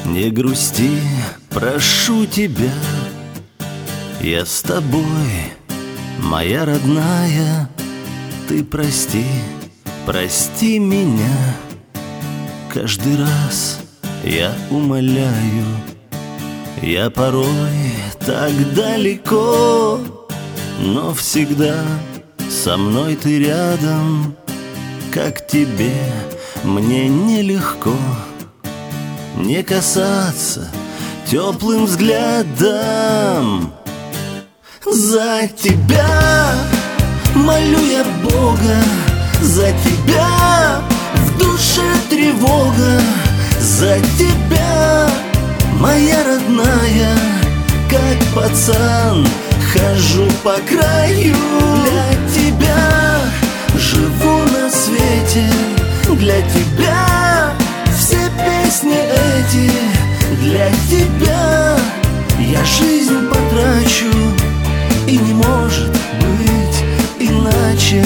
Не грусти, прошу тебя, я с тобой, моя родная. Ты прости, прости меня. Каждый раз я умоляю, я порой так далеко, но всегда со мной ты рядом. Как тебе, мне нелегко не касаться теплым взглядом. За тебя молю я Бога, за тебя в душе тревога, за тебя, моя родная. Как пацан хожу по краю, для тебя живу на свете, для тебя все песни эти, для тебя я жизнь потрачу, и не может быть иначе.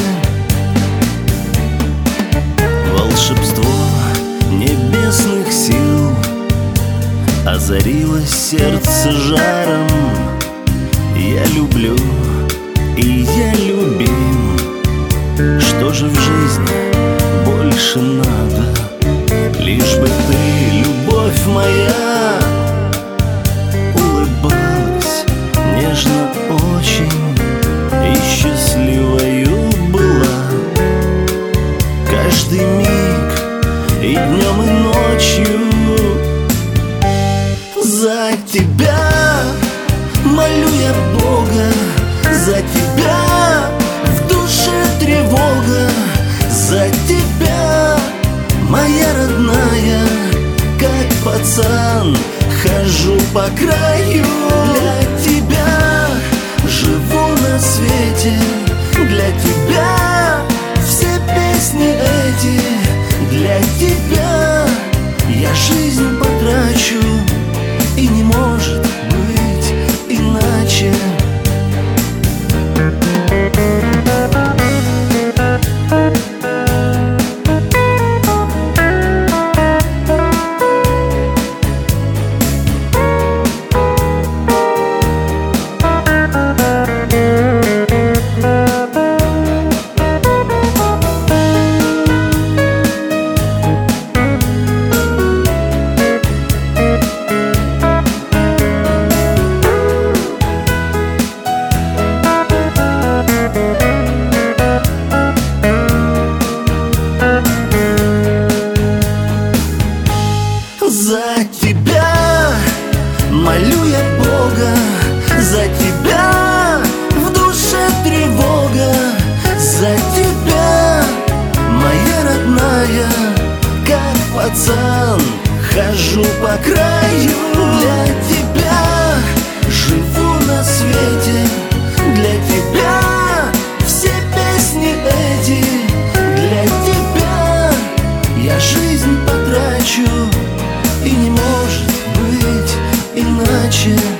Волшебство небесных сил озарило сердце жаром. Я люблю, и я любим. Что же в жизни больше надо? Лишь бы ты, любовь моя, улыбалась нежно очень и счастливою была. Каждый миг и днем, и ночью. За тебя молю я Бога, за тебя в душе тревога, за тебя, моя родная. Как пацан хожу по краю, для тебя живу на свете, для тебя все песни эти, для тебя я жизнь потрачу, и не может быть иначе. За тебя молю я Бога, за тебя в душе тревога, за тебя, моя родная. Как пацан хожу по краю, для тебя живу на свете, для тебя все песни эти, для тебя я жизнь потрачу, и не может быть иначе.